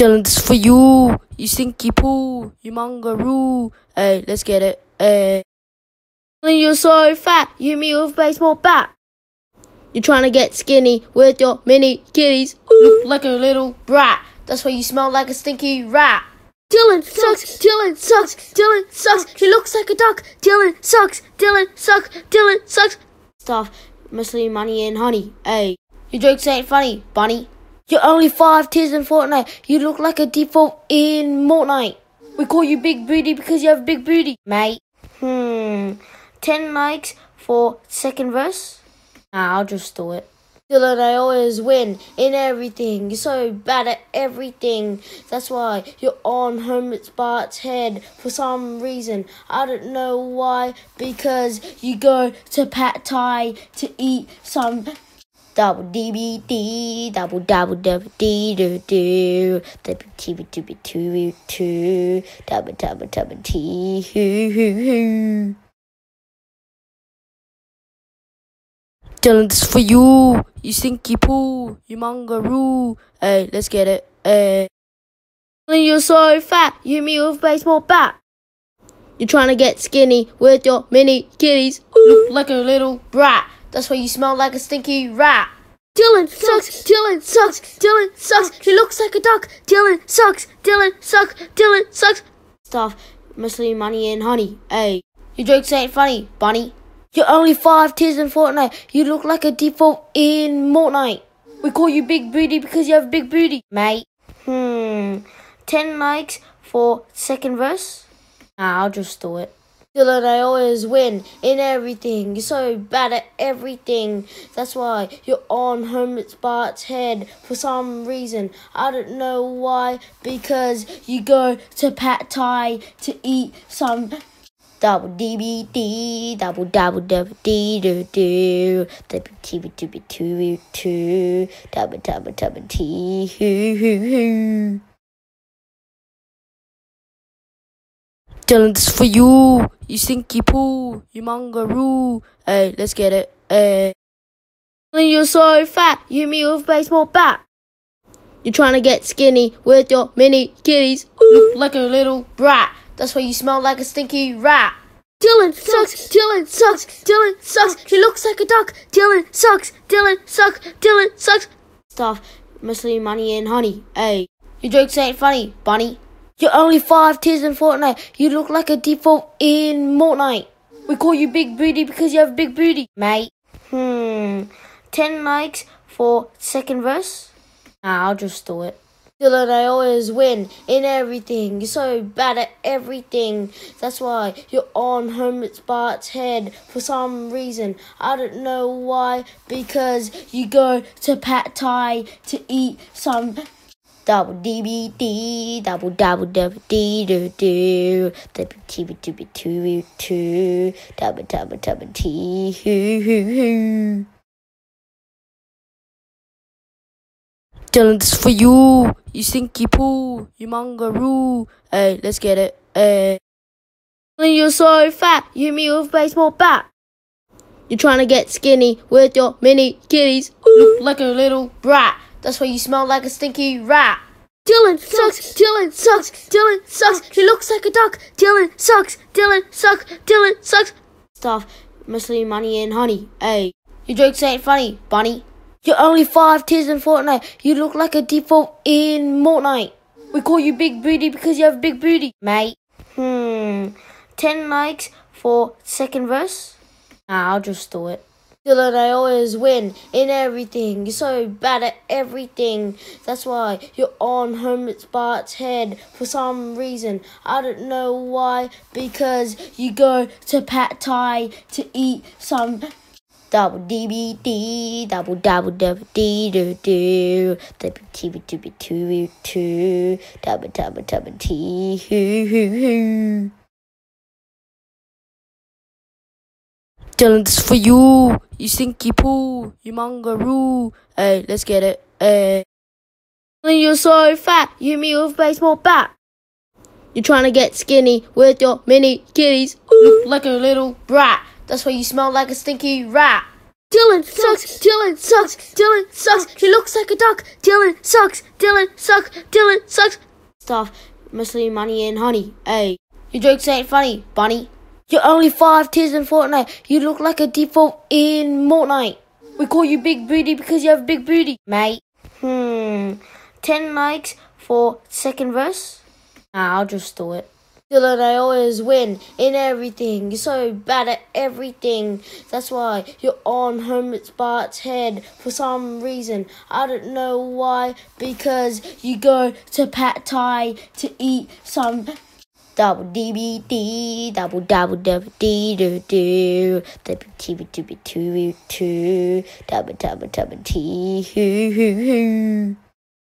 Dylan, this is for you. You stinky poo. You mongaroo. Hey, let's get it. Hey. You're so fat. You hit me with a baseball bat. You're trying to get skinny with your mini kitties. Ooh, like a little brat. That's why you smell like a stinky rat. Dylan sucks. Dylan sucks. Dylan sucks. He looks like a duck. Dylan sucks. Dylan sucks. Dylan sucks. Stuff, mostly money and honey. Hey, your jokes ain't funny, bunny. You're only 5 tears in Fortnite. You look like a default in Fortnite. We call you Big Booty because you have big booty, mate. 10 likes for second verse? Nah, I'll just do it. Dylan, I always win in everything. You're so bad at everything. That's why you're on Homer's Bart's head for some reason. I don't know why. Because you go to Pad Thai to eat some double DBD, double dee doo doo, double TB2 double T hoo hoo hoo. Dylan, this is for you. You stinky poo. You mongaroo. Hey, let's get it. Hey. You're so fat. You hit me with a baseball bat. You're trying to get skinny with your mini kitties. Ooh, like a little brat. That's why you smell like a stinky rat. Dylan sucks. Dylan sucks. Dylan sucks. He looks like a duck. Dylan sucks. Dylan sucks. Dylan sucks. Stuff, mostly money and honey. Hey, your jokes ain't funny, bunny. You're only 5 tears in Fortnite. You look like a default in Fortnite. We call you Big Booty because you have big booty, mate. 10 likes for second verse? Nah, I'll just do it. Dylan, I always win in everything. You're so bad at everything. That's why you're on Homer's Bart's head for some reason. I don't know why. Because you go to Pad Thai to eat some double DBD, double dee doo doo, double TB2 double T hoo hoo hoo. Dylan, this is for you. You stinky poo. You mongaroo. Hey, let's get it. Hey. You're so fat. You hit me with a baseball bat. You're trying to get skinny with your mini kitties. Ooh, like a little brat. That's why you smell like a stinky rat. Dylan sucks. Dylan sucks. Dylan sucks. He looks like a duck. Dylan sucks. Dylan sucks. Dylan sucks. Stuff, mostly money and honey. Hey, your jokes ain't funny, bunny. You're only 5 tears in Fortnite. You look like a default in Fortnite. We call you Big Booty because you have big booty, mate. 10 likes for second verse? Nah, I'll just do it. Dylan, I always win in everything. You're so bad at everything. That's why you're on Homer's Bart's head for some reason. I don't know why. Because you go to Pad Thai to eat some double DBD, double dee doo doo, double TB2 double T hoo hoo hoo. Dylan, this is for you. You stinky poo. You mongaroo. Hey, let's get it. Hey. You're so fat. You hit me with a baseball bat. You're trying to get skinny with your mini kitties. Ooh, like a little brat. That's why you smell like a stinky rat. Dylan sucks. Dylan sucks. Dylan sucks. He looks like a duck. Dylan sucks. Dylan sucks. Dylan sucks. Stuff, mostly money and honey. Hey, your jokes ain't funny, bunny. You're only 5 tears in Fortnite. You look like a default in Fortnite. We call you Big Booty because you have big booty, mate. 10 likes for second verse? Nah, I'll just do it. Dylan, I always win in everything. You're so bad at everything. That's why you're on Homer's Bart's head for some reason. I don't know why. Because you go to Pad Thai to eat some double DBD, double dee doo doo, double TB2 double T hoo hoo hoo. Dylan, this is for you. You stinky poo. You mongaroo. Hey, let's get it. Hey. You're so fat. You hit me with a baseball bat. You're trying to get skinny with your mini kitties. Ooh, like a little brat. That's why you smell like a stinky rat. Dylan sucks. Dylan sucks. Dylan sucks. He looks like a duck. Dylan sucks. Dylan sucks. Dylan sucks. Stuff, mostly money and honey. Hey, your jokes ain't funny, bunny. You're only 5 tiers in Fortnite. You look like a default in Fortnite. We call you Big Booty because you have big booty, mate. 10 likes for second verse? Nah, I'll just do it. Dylan, I always win in everything. You're so bad at everything. That's why you're on Hermit Bart's head for some reason. I don't know why. Because you go to Pad Thai to eat some double DBD, double dee doo doo, double TB2B2 double T hoo hoo hoo.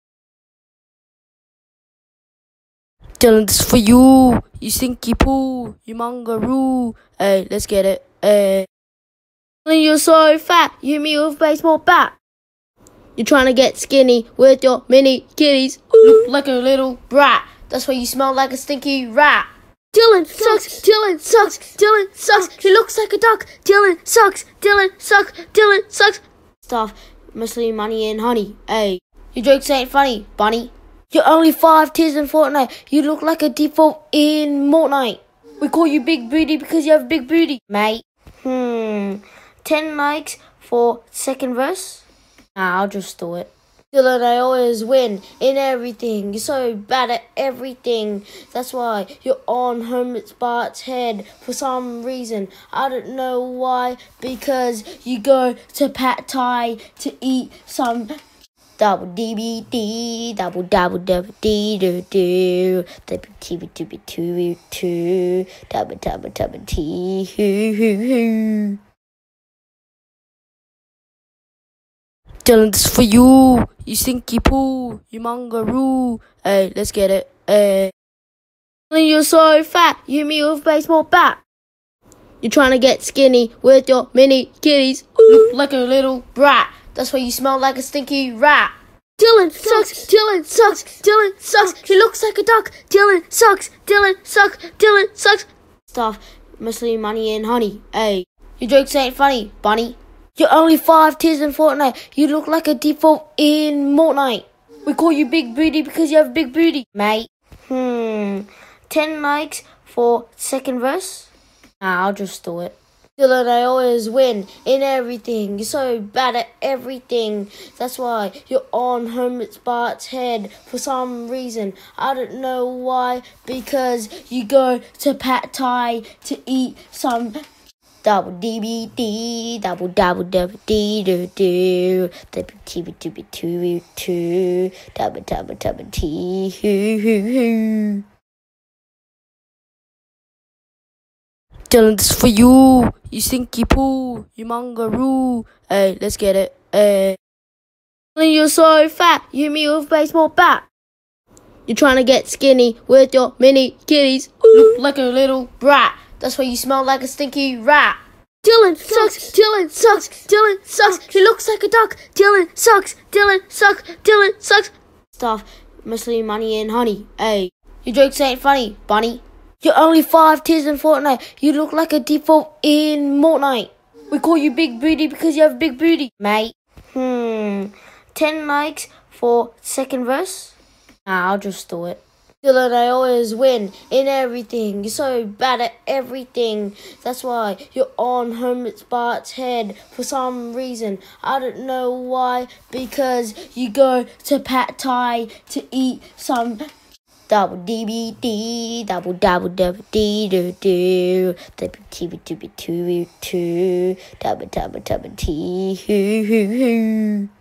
Dylan, this is for you stinky poo, you mongaroo. Hey, let's get it. Hey. You're so fat, you hit me with a baseball bat. You're trying to get skinny with your mini kitties. Look like a little brat. That's why you smell like a stinky rat. Dylan sucks. Dylan sucks. Dylan sucks. He looks like a duck. Dylan sucks. Dylan sucks. Dylan sucks. Stuff, mostly money and honey. Hey, your jokes ain't funny, bunny. You're only 5 tiers in Fortnite. You look like a default in Fortnite. We call you Big Booty because you have big booty, mate. 10 likes for second verse? Nah, I'll just do it. Dylan, I always win in everything. You're so bad at everything. That's why you're on Hermit Bart's head for some reason. I don't know why. Because you go to Pad Thai to eat some double DBD, double dee doo doo, double TB2B2 double T hoo hoo hoo. Dylan, this is for you stinky poo, you mongaroo. Hey, let's get it. Hey. You're so fat, you hit me with a baseball bat. You're trying to get skinny with your mini kitties. Look like a little brat. That's why you smell like a stinky rat. Dylan sucks. Dylan sucks. Dylan sucks. He looks like a duck. Dylan sucks. Dylan sucks. Dylan sucks. Stuff, mostly money and honey. Hey, your jokes ain't funny, bunny. You're only 5 tiers in Fortnite. You look like a default in Fortnite. We call you Big Booty because you have big booty, mate. 10 likes for second verse? Nah, I'll just do it. Dylan, I always win in everything. You're so bad at everything. That's why you're on Hermit Bart's head for some reason. I don't know why. Because you go to Pad Thai to eat some double DBD, double dee doo doo, double TB2B2 double T hoo hoo hoo. Dylan, this is for you stinky poo, you mongaroo. Hey, let's get it. Hey. You're so fat, you hit me with a baseball bat. You're trying to get skinny with your mini kitties. Look like a little brat. That's why you smell like a stinky rat. Dylan sucks. Dylan sucks. Dylan sucks. He looks like a duck. Dylan sucks. Dylan sucks. Dylan sucks. Stuff, mostly money and honey. Hey, your jokes ain't funny, bunny. You're only 5 tiers in Fortnite. You look like a default in Fortnite. We call you Big Booty because you have big booty, mate. 10 likes for second verse? Nah, I'll just do it. Dylan, I always win in everything. You're so bad at everything. That's why you're on Hermit Bart's head for some reason. I don't know why. Because you go to Pad Thai to eat some double DBD, double dee doo doo, double TB2B2 double T hoo hoo hoo.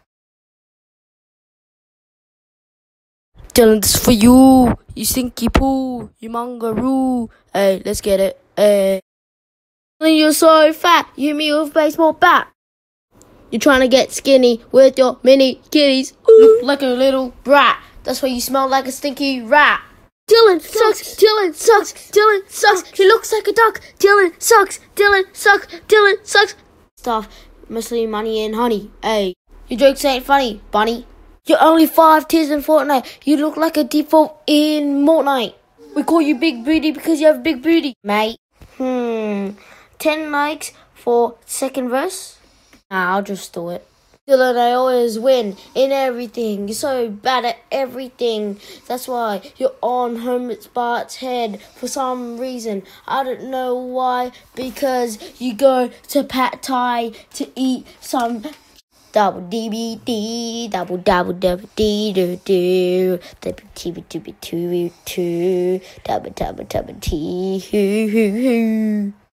Dylan, this is for you stinky poo, you mongaroo. Hey, let's get it. Hey. You're so fat, you hit me with a baseball bat. You're trying to get skinny with your mini kitties. Look like a little brat. That's why you smell like a stinky rat. Dylan sucks. Dylan sucks. Dylan sucks. He looks like a duck. Dylan sucks. Dylan sucks. Dylan sucks. Stuff, mostly money and honey. Hey, your jokes ain't funny, bunny. You're only 5 tiers in Fortnite. You look like a default in Fortnite. We call you Big Booty because you have big booty, mate. 10 likes for second verse? Nah, I'll just do it. Dylan, I always win in everything. You're so bad at everything. That's why you're on Bart's head for some reason. I don't know why. Because you go to Pad Thai to eat some double DBD, double dee doo doo, double double double tea hoo hoo hoo.